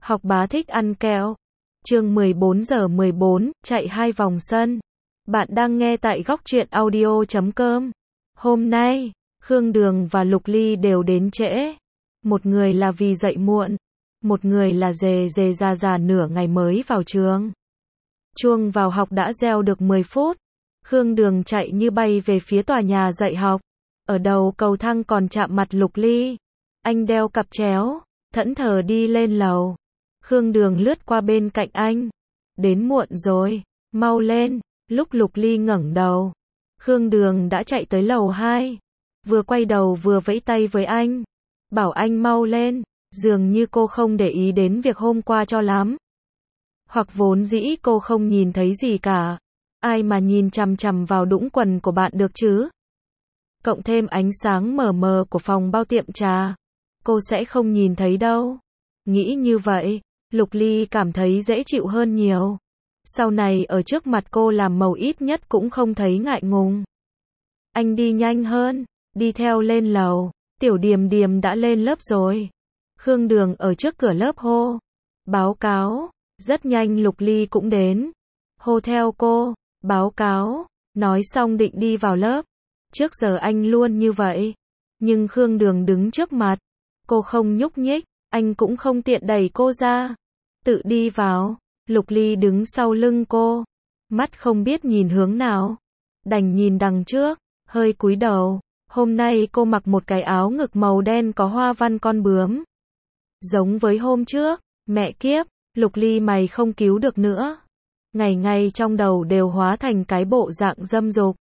Học bá thích ăn kẹo. Chương 14:14, chạy 2 vòng sân. Bạn đang nghe tại góc truyện audio.com. Hôm nay, Khương Đường và Lục Ly đều đến trễ. Một người là vì dậy muộn, một người là dề già nửa ngày mới vào trường. Chuông vào học đã reo được 10 phút. Khương Đường chạy như bay về phía tòa nhà dạy học. Ở đầu cầu thang còn chạm mặt Lục Ly. Anh đeo cặp chéo, thẫn thờ đi lên lầu. Khương Đường lướt qua bên cạnh anh. Đến muộn rồi, mau lên. Lúc Lục Ly ngẩng đầu, Khương Đường đã chạy tới lầu 2. Vừa quay đầu vừa vẫy tay với anh. Bảo anh mau lên, dường như cô không để ý đến việc hôm qua cho lắm. Hoặc vốn dĩ cô không nhìn thấy gì cả. Ai mà nhìn chằm chằm vào đũng quần của bạn được chứ? Cộng thêm ánh sáng mờ mờ của phòng bao tiệm trà. Cô sẽ không nhìn thấy đâu. Nghĩ như vậy, Lục Ly cảm thấy dễ chịu hơn nhiều. Sau này ở trước mặt cô làm màu ít nhất cũng không thấy ngại ngùng. Anh đi nhanh hơn, đi theo lên lầu. Tiểu Điềm Điềm đã lên lớp rồi. Khương Đường ở trước cửa lớp hô. Báo cáo. Rất nhanh Lục Ly cũng đến. Hô theo cô. Báo cáo. Nói xong định đi vào lớp. Trước giờ anh luôn như vậy. Nhưng Khương Đường đứng trước mặt. Cô không nhúc nhích. Anh cũng không tiện đẩy cô ra. Tự đi vào. Lục Ly đứng sau lưng cô. Mắt không biết nhìn hướng nào. Đành nhìn đằng trước. Hơi cúi đầu. Hôm nay cô mặc một cái áo ngực màu đen có hoa văn con bướm. Giống với hôm trước. Mẹ kiếp. Lục Ly mày không cứu được nữa. Ngày ngày trong đầu đều hóa thành cái bộ dạng dâm dục.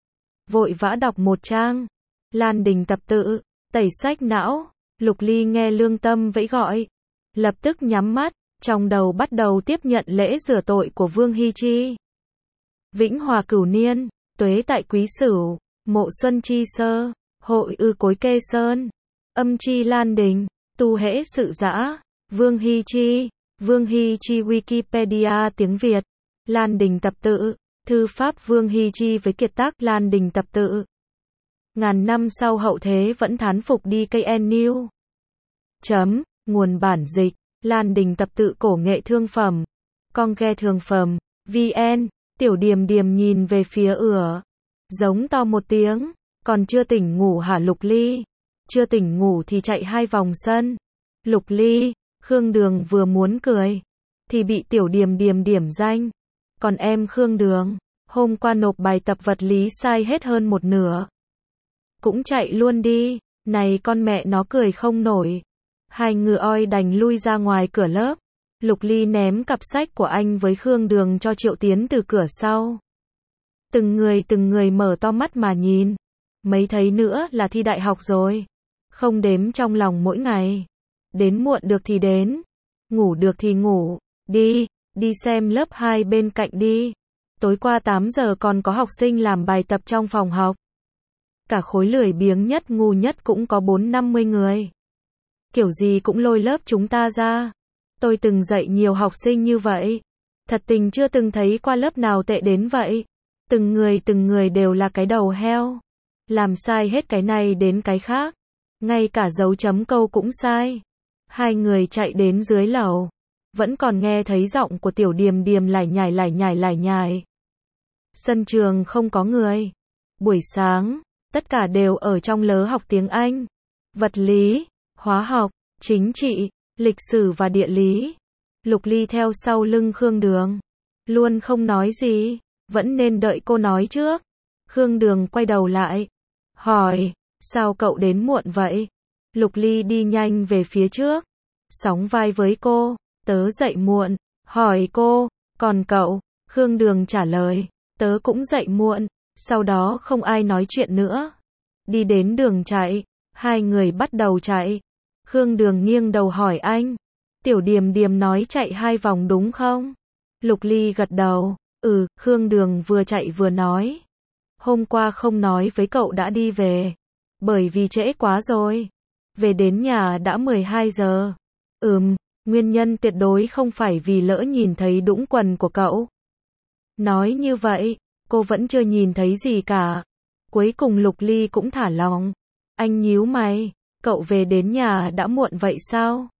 Vội vã đọc một trang. Lan Đình tập tự. Tẩy sách não. Lục Ly nghe lương tâm vẫy gọi. Lập tức nhắm mắt. Trong đầu bắt đầu tiếp nhận lễ rửa tội của Vương Hy Chi. Vĩnh Hòa Cửu Niên. Tuế tại Quý Sửu. Mộ Xuân Chi Sơ. Hội ư Cối Kê Sơn. Âm chi Lan Đình. Tu hễ sự dã. Vương Hy Chi. Vương Hy Chi Wikipedia tiếng Việt. Lan Đình tập tự. Thư pháp Vương Hy Chi với kiệt tác Lan Đình tập tự. Ngàn năm sau hậu thế vẫn thán phục đi KN New. Nguồn bản dịch. Lan Đình tập tự cổ nghệ thương phẩm. Con ghe thường phẩm. VN. Tiểu Điềm Điềm nhìn về phía giống to một tiếng. Còn chưa tỉnh ngủ hả Lục Ly? Chưa tỉnh ngủ thì chạy 2 vòng sân. Lục Ly. Khương Đường vừa muốn cười. Thì bị Tiểu Điềm Điềm điểm danh. Còn em Khương Đường. Hôm qua nộp bài tập vật lý sai hết hơn một nửa. Cũng chạy luôn đi. Này con mẹ nó cười không nổi. Hai người oi đành lui ra ngoài cửa lớp. Lục Ly ném cặp sách của anh với Khương Đường cho Triệu Tiến từ cửa sau. Từng người mở to mắt mà nhìn. Mấy thấy nữa là thi đại học rồi. Không đếm trong lòng mỗi ngày. Đến muộn được thì đến. Ngủ được thì ngủ. Đi xem lớp 2 bên cạnh đi. Tối qua 8 giờ còn có học sinh làm bài tập trong phòng học. Cả khối lười biếng nhất ngu nhất cũng có 4-50 người. Kiểu gì cũng lôi lớp chúng ta ra. Tôi từng dạy nhiều học sinh như vậy. Thật tình chưa từng thấy qua lớp nào tệ đến vậy. Từng người đều là cái đầu heo. Làm sai hết cái này đến cái khác. Ngay cả dấu chấm câu cũng sai. Hai người chạy đến dưới lầu. Vẫn còn nghe thấy giọng của Tiểu Điềm Điềm lải nhải. Sân trường không có người. Buổi sáng, tất cả đều ở trong lớ học tiếng Anh, vật lý, hóa học, chính trị, lịch sử và địa lý. Lục Ly theo sau lưng Khương Đường. Luôn không nói gì. Vẫn nên đợi cô nói trước. Khương Đường quay đầu lại. Hỏi, sao cậu đến muộn vậy? Lục Ly đi nhanh về phía trước. Sóng vai với cô. Tớ dậy muộn. Hỏi cô, còn cậu? Khương Đường trả lời. Tớ cũng dậy muộn. Sau đó không ai nói chuyện nữa. Đi đến đường chạy. Hai người bắt đầu chạy. Khương Đường nghiêng đầu hỏi anh. Tiểu Điềm Điềm nói chạy 2 vòng đúng không? Lục Ly gật đầu. Khương Đường vừa chạy vừa nói. Hôm qua không nói với cậu đã đi về. Bởi vì trễ quá rồi. Về đến nhà đã 12 giờ. Nguyên nhân tuyệt đối không phải vì lỡ nhìn thấy đũng quần của cậu. Nói như vậy, cô vẫn chưa nhìn thấy gì cả. Cuối cùng Lục Ly cũng thả lòng. Anh nhíu mày. Cậu về đến nhà đã muộn vậy sao?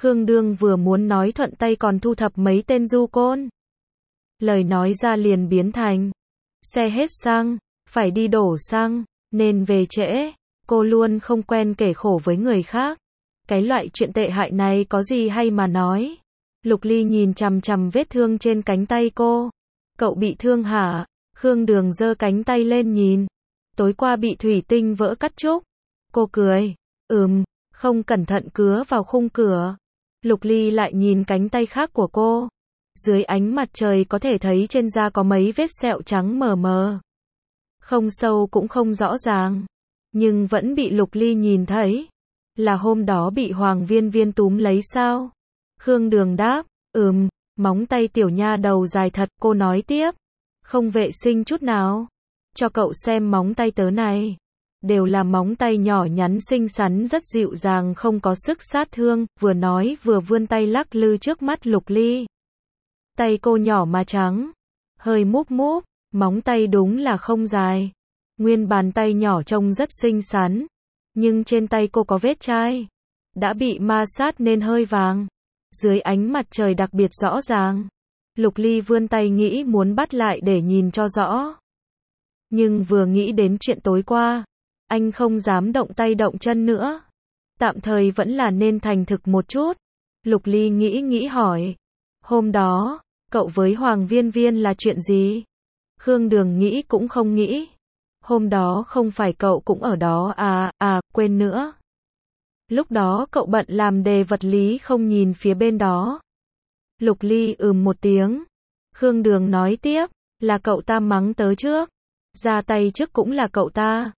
Khương Đương vừa muốn nói thuận tay còn thu thập mấy tên du côn. Lời nói ra liền biến thành, xe hết xăng, phải đi đổ xăng, nên về trễ. Cô luôn không quen kể khổ với người khác. Cái loại chuyện tệ hại này có gì hay mà nói. Lục Ly nhìn chằm chằm vết thương trên cánh tay cô. Cậu bị thương hả? Khương Đường giơ cánh tay lên nhìn. Tối qua bị thủy tinh vỡ cắt trúc. Cô cười. Không cẩn thận cứa vào khung cửa. Lục Ly lại nhìn cánh tay khác của cô. Dưới ánh mặt trời có thể thấy trên da có mấy vết sẹo trắng mờ mờ. Không sâu cũng không rõ ràng. Nhưng vẫn bị Lục Ly nhìn thấy. Là hôm đó bị Hoàng Viên Viên túm lấy sao? Khương Đường đáp, móng tay tiểu nha đầu dài thật, cô nói tiếp. Không vệ sinh chút nào. Cho cậu xem móng tay tớ này. Đều là móng tay nhỏ nhắn xinh xắn rất dịu dàng không có sức sát thương, vừa nói vừa vươn tay lắc lư trước mắt Lục Ly. Tay cô nhỏ mà trắng, hơi múp múp, móng tay đúng là không dài. Nguyên bàn tay nhỏ trông rất xinh xắn, nhưng trên tay cô có vết chai, đã bị ma sát nên hơi vàng. Dưới ánh mặt trời đặc biệt rõ ràng. Lục Ly vươn tay nghĩ muốn bắt lại để nhìn cho rõ. Nhưng vừa nghĩ đến chuyện tối qua, anh không dám động tay động chân nữa. Tạm thời vẫn là nên thành thực một chút. Lục Ly nghĩ hỏi. Hôm đó, cậu với Hoàng Viên Viên là chuyện gì? Khương Đường nghĩ cũng không nghĩ. Hôm đó không phải cậu cũng ở đó quên nữa. Lúc đó cậu bận làm đề vật lý không nhìn phía bên đó. Lục Ly một tiếng. Khương Đường nói tiếp, là cậu ta mắng tớ trước. Ra tay trước cũng là cậu ta.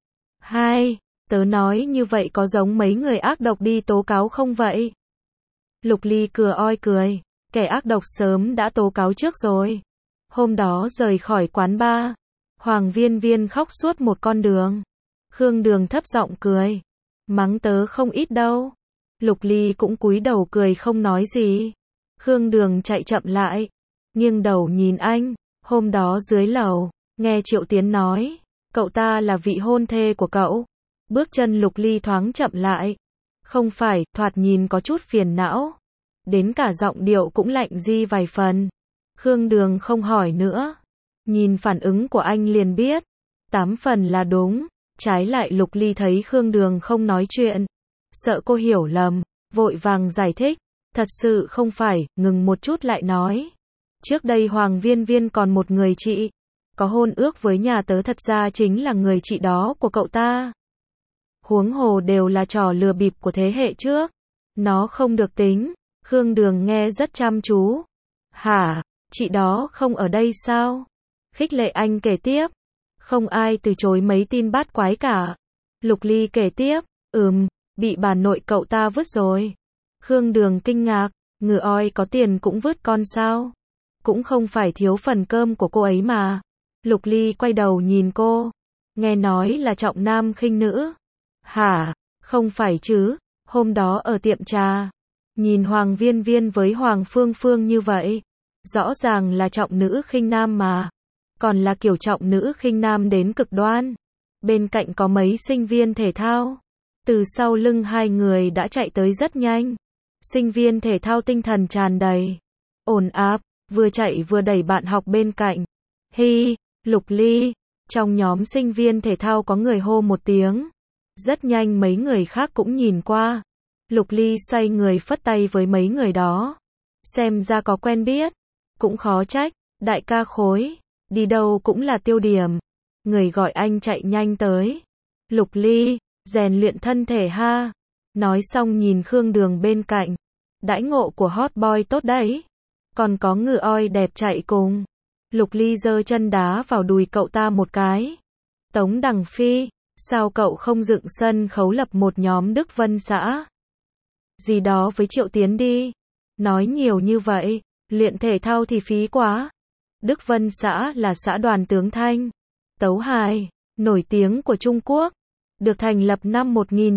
Tớ nói như vậy có giống mấy người ác độc đi tố cáo không vậy? Lục Ly cười. Kẻ ác độc sớm đã tố cáo trước rồi. Hôm đó rời khỏi quán bar, Hoàng Viên Viên khóc suốt một con đường. Khương Đường thấp giọng cười. Mắng tớ không ít đâu. Lục Ly cũng cúi đầu cười không nói gì. Khương Đường chạy chậm lại, nghiêng đầu nhìn anh. Hôm đó dưới lầu, nghe Triệu Tiến nói, cậu ta là vị hôn thê của cậu. Bước chân Lục Ly thoáng chậm lại. Không phải, thoạt nhìn có chút phiền não. Đến cả giọng điệu cũng lạnh di vài phần. Khương Đường không hỏi nữa. Nhìn phản ứng của anh liền biết. 8 phần là đúng. Trái lại Lục Ly thấy Khương Đường không nói chuyện. Sợ cô hiểu lầm. Vội vàng giải thích. Thật sự không phải, ngừng một chút lại nói. Trước đây Hoàng Viên Viên còn một người chị. Có hôn ước với nhà tớ, thật ra chính là người chị đó của cậu ta. Huống hồ đều là trò lừa bịp của thế hệ trước. Nó không được tính. Khương Đường nghe rất chăm chú. Hả, chị đó không ở đây sao? Khích lệ anh kể tiếp. Không ai từ chối mấy tin bát quái cả. Lục Ly kể tiếp. Bị bà nội cậu ta vứt rồi. Khương Đường kinh ngạc. Ngựa oi có tiền cũng vứt con sao? Cũng không phải thiếu phần cơm của cô ấy mà. Lục Ly quay đầu nhìn cô. Nghe nói là trọng nam khinh nữ. Hả, không phải chứ. Hôm đó ở tiệm trà, nhìn Hoàng Viên Viên với Hoàng Phương Phương như vậy. Rõ ràng là trọng nữ khinh nam mà. Còn là kiểu trọng nữ khinh nam đến cực đoan. Bên cạnh có mấy sinh viên thể thao. Từ sau lưng hai người đã chạy tới rất nhanh. Sinh viên thể thao tinh thần tràn đầy. Ổn áp, vừa chạy vừa đẩy bạn học bên cạnh. Lục Ly. Trong nhóm sinh viên thể thao có người hô một tiếng. Rất nhanh mấy người khác cũng nhìn qua. Lục Ly xoay người phất tay với mấy người đó. Xem ra có quen biết. Cũng khó trách, đại ca Khối. Đi đâu cũng là tiêu điểm. Người gọi anh chạy nhanh tới. Lục Ly, rèn luyện thân thể ha. Nói xong nhìn Khương Đường bên cạnh. Đãi ngộ của hot boy tốt đấy. Còn có ngựa oi đẹp chạy cùng. Lục Ly giơ chân đá vào đùi cậu ta một cái. Tống Đằng Phi, sao cậu không dựng sân khấu lập một nhóm Đức Vân xã? Gì đó với Triệu Tiến đi. Nói nhiều như vậy, luyện thể thao thì phí quá. Đức Vân xã là xã đoàn tướng Thanh, tấu hài, nổi tiếng của Trung Quốc. Được thành lập năm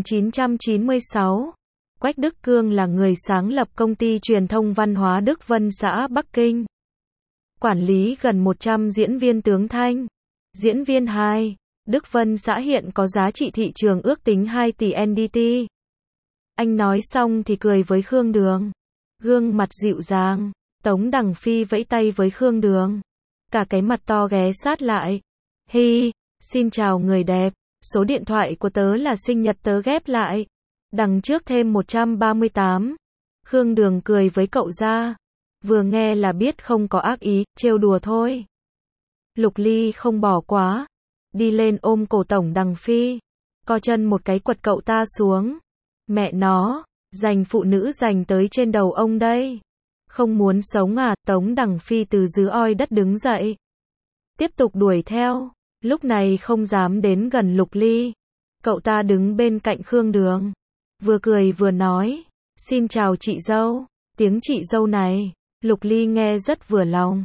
1996. Quách Đức Cương là người sáng lập công ty truyền thông văn hóa Đức Vân xã Bắc Kinh. Quản lý gần 100 diễn viên tướng Thanh. Diễn viên 2. Đức Vân xã hiện có giá trị thị trường ước tính 2 tỷ NDT. Anh nói xong thì cười với Khương Đường. Gương mặt dịu dàng, Tống Đằng Phi vẫy tay với Khương Đường. Cả cái mặt to ghé sát lại. Hi, xin chào người đẹp, số điện thoại của tớ là sinh nhật tớ ghép lại. Đằng trước thêm 138. Khương Đường cười với cậu ra. Vừa nghe là biết không có ác ý, trêu đùa thôi. Lục Ly không bỏ quá. Đi lên ôm cổ Tống Đằng Phi. Co chân một cái quật cậu ta xuống. Mẹ nó, giành phụ nữ giành tới trên đầu ông đây. Không muốn sống à? Tống Đằng Phi từ dưới oi đất đứng dậy. Tiếp tục đuổi theo. Lúc này không dám đến gần Lục Ly. Cậu ta đứng bên cạnh Khương Đường. Vừa cười vừa nói. Xin chào chị dâu. Tiếng chị dâu này, Lục Ly nghe rất vừa lòng.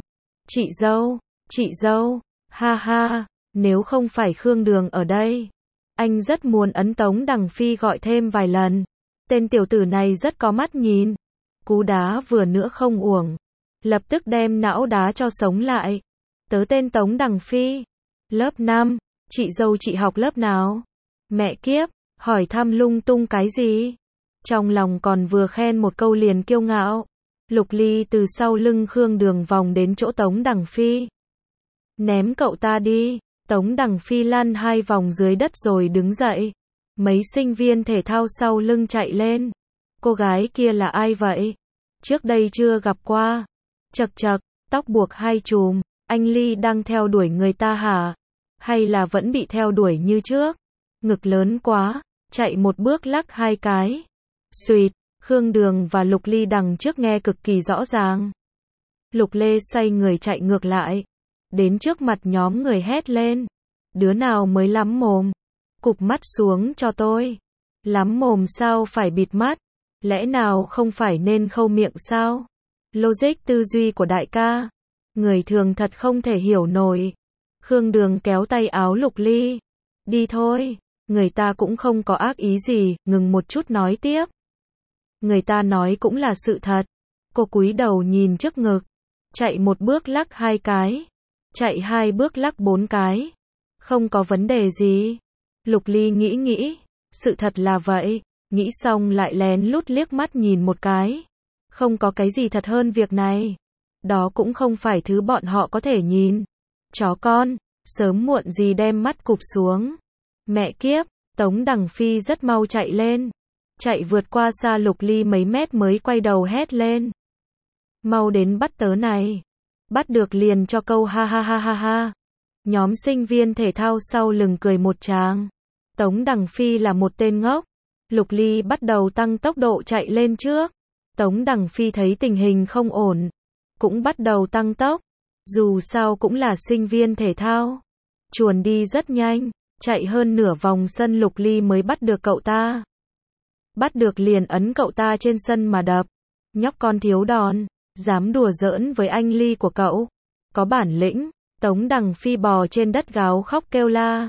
Chị dâu, ha ha, nếu không phải Khương Đường ở đây. Anh rất muốn ấn Tống Đằng Phi gọi thêm vài lần. Tên tiểu tử này rất có mắt nhìn. Cú đá vừa nữa không uổng. Lập tức đem não đá cho sống lại. Tớ tên Tống Đằng Phi. Lớp 5. Chị dâu chị học lớp nào? Mẹ kiếp, hỏi thăm lung tung cái gì? Trong lòng còn vừa khen một câu liền kiêu ngạo. Lục Ly từ sau lưng Khương Đường vòng đến chỗ Tống Đằng Phi. Ném cậu ta đi. Tống Đằng Phi lăn 2 vòng dưới đất rồi đứng dậy. Mấy sinh viên thể thao sau lưng chạy lên. Cô gái kia là ai vậy? Trước đây chưa gặp qua. Chật chật, tóc buộc 2 chùm. Anh Ly đang theo đuổi người ta hả? Hay là vẫn bị theo đuổi như trước? Ngực lớn quá, chạy một bước lắc 2 cái. Xuyệt, Khương Đường và Lục Ly đằng trước nghe cực kỳ rõ ràng. Lục Lê xoay người chạy ngược lại. Đến trước mặt nhóm người hét lên. Đứa nào mới lắm mồm? Cụp mắt xuống cho tôi. Lắm mồm sao phải bịt mắt? Lẽ nào không phải nên khâu miệng sao? Logic tư duy của đại ca. Người thường thật không thể hiểu nổi. Khương Đường kéo tay áo Lục Ly. Đi thôi. Người ta cũng không có ác ý gì, ngừng một chút nói tiếp. Người ta nói cũng là sự thật. Cô cúi đầu nhìn trước ngực. Chạy một bước lắc 2 cái. Chạy 2 bước lắc 4 cái. Không có vấn đề gì. Lục Ly nghĩ. Sự thật là vậy. Nghĩ xong lại lén lút liếc mắt nhìn một cái. Không có cái gì thật hơn việc này. Đó cũng không phải thứ bọn họ có thể nhìn. Chó con, sớm muộn gì đem mắt cụp xuống. Mẹ kiếp, Tống Đằng Phi rất mau chạy lên. Chạy vượt qua xa Lục Ly mấy mét mới quay đầu hét lên. Mau đến bắt tớ này. Bắt được liền cho câu ha ha ha ha ha. Nhóm sinh viên thể thao sau lưng cười một tràng. Tống Đằng Phi là một tên ngốc. Lục Ly bắt đầu tăng tốc độ chạy lên trước. Tống Đằng Phi thấy tình hình không ổn. Cũng bắt đầu tăng tốc. Dù sao cũng là sinh viên thể thao. Chuồn đi rất nhanh. Chạy hơn nửa vòng sân Lục Ly mới bắt được cậu ta. Bắt được liền ấn cậu ta trên sân mà đập. Nhóc con thiếu đòn. Dám đùa giỡn với anh Ly của cậu. Có bản lĩnh. Tống Đằng Phi bò trên đất gào khóc kêu la.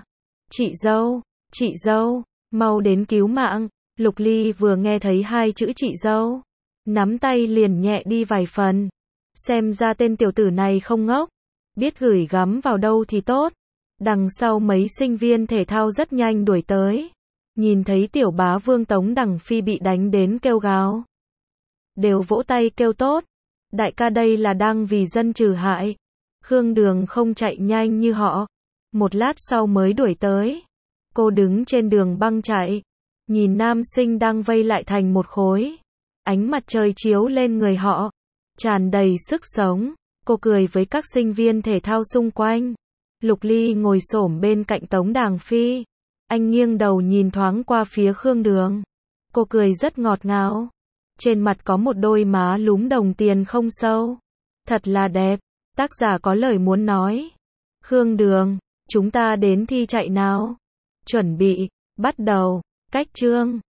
Chị dâu, mau đến cứu mạng. Lục Ly vừa nghe thấy 2 chữ chị dâu. Nắm tay liền nhẹ đi vài phần. Xem ra tên tiểu tử này không ngốc. Biết gửi gắm vào đâu thì tốt. Đằng sau mấy sinh viên thể thao rất nhanh đuổi tới. Nhìn thấy tiểu bá vương Tống Đằng Phi bị đánh đến kêu gào. Đều vỗ tay kêu tốt. Đại ca đây là đang vì dân trừ hại. Khương Đường không chạy nhanh như họ. Một lát sau mới đuổi tới. Cô đứng trên đường băng chạy. Nhìn nam sinh đang vây lại thành một khối. Ánh mặt trời chiếu lên người họ. Tràn đầy sức sống. Cô cười với các sinh viên thể thao xung quanh. Lục Ly ngồi xổm bên cạnh Tống Đằng Phi. Anh nghiêng đầu nhìn thoáng qua phía Khương Đường. Cô cười rất ngọt ngào. Trên mặt có một đôi má lúm đồng tiền không sâu. Thật là đẹp. Tác giả có lời muốn nói. Khương Đường, chúng ta đến thi chạy nào. Chuẩn bị, bắt đầu, cách chương.